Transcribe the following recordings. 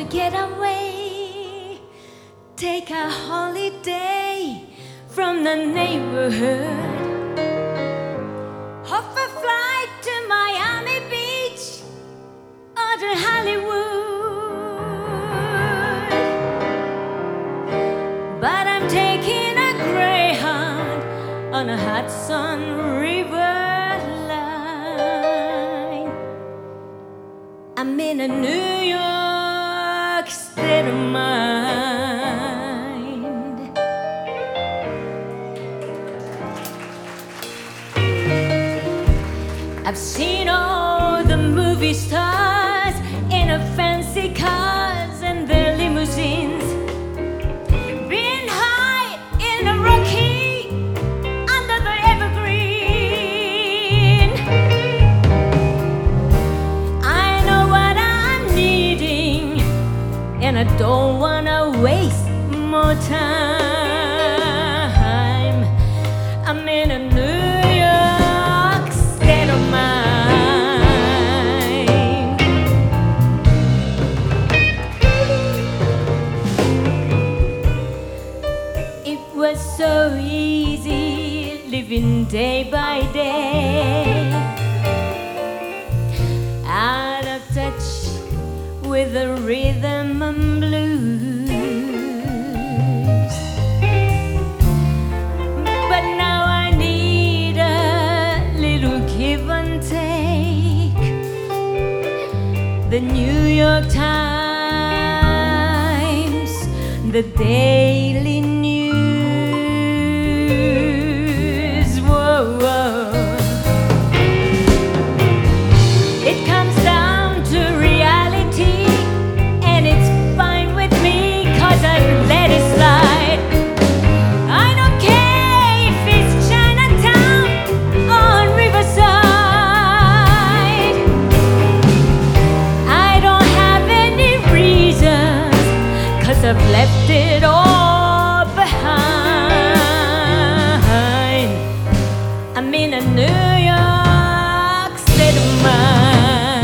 get away, take a holiday from the neighborhood, hop a flight to Miami Beach or to Hollywood. But I'm taking a Greyhound on a Hudson River line. I'm in a New York state of mind. I've seen all the movie stars in a fancy cars and their limousines, been high in a Rocky under the evergreen. I know what I'm needing, and I don't wanna waste more time. I'm in a New York state of mind. It was so easy living day by day, out of touch with the rhythm and blues. But now I need a little give and take. The New York Times, the Daily News. Whoa, whoa. It comes down to reality, and it's fine with me, 'cause I let it slide. I don't care if it's Chinatown or Riverside. I don't have any reasons, 'cause I've left it all behind. I'm in a New York state of mind.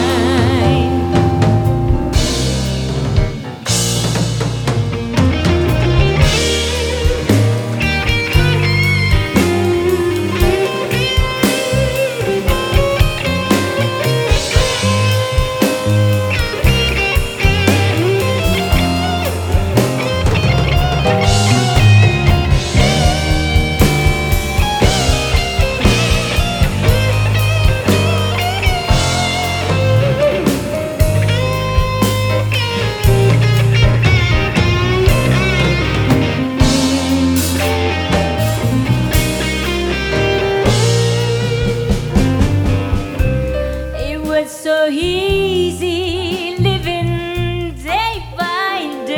It's so easy living day by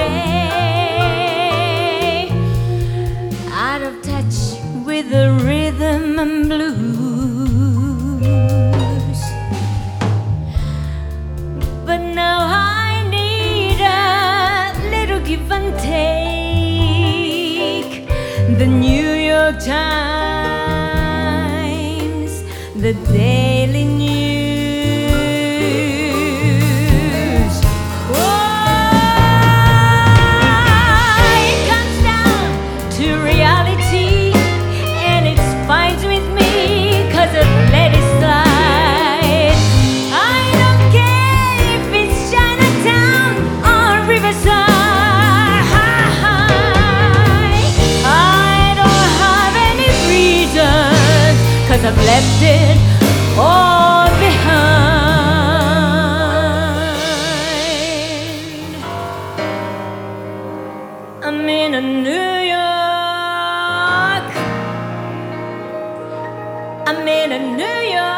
day, out of touch with the rhythm and blues. But now I need a little give and take. The New York Times, the Daily News. I've left it all behind. I'm in a New York. I'm in a New York.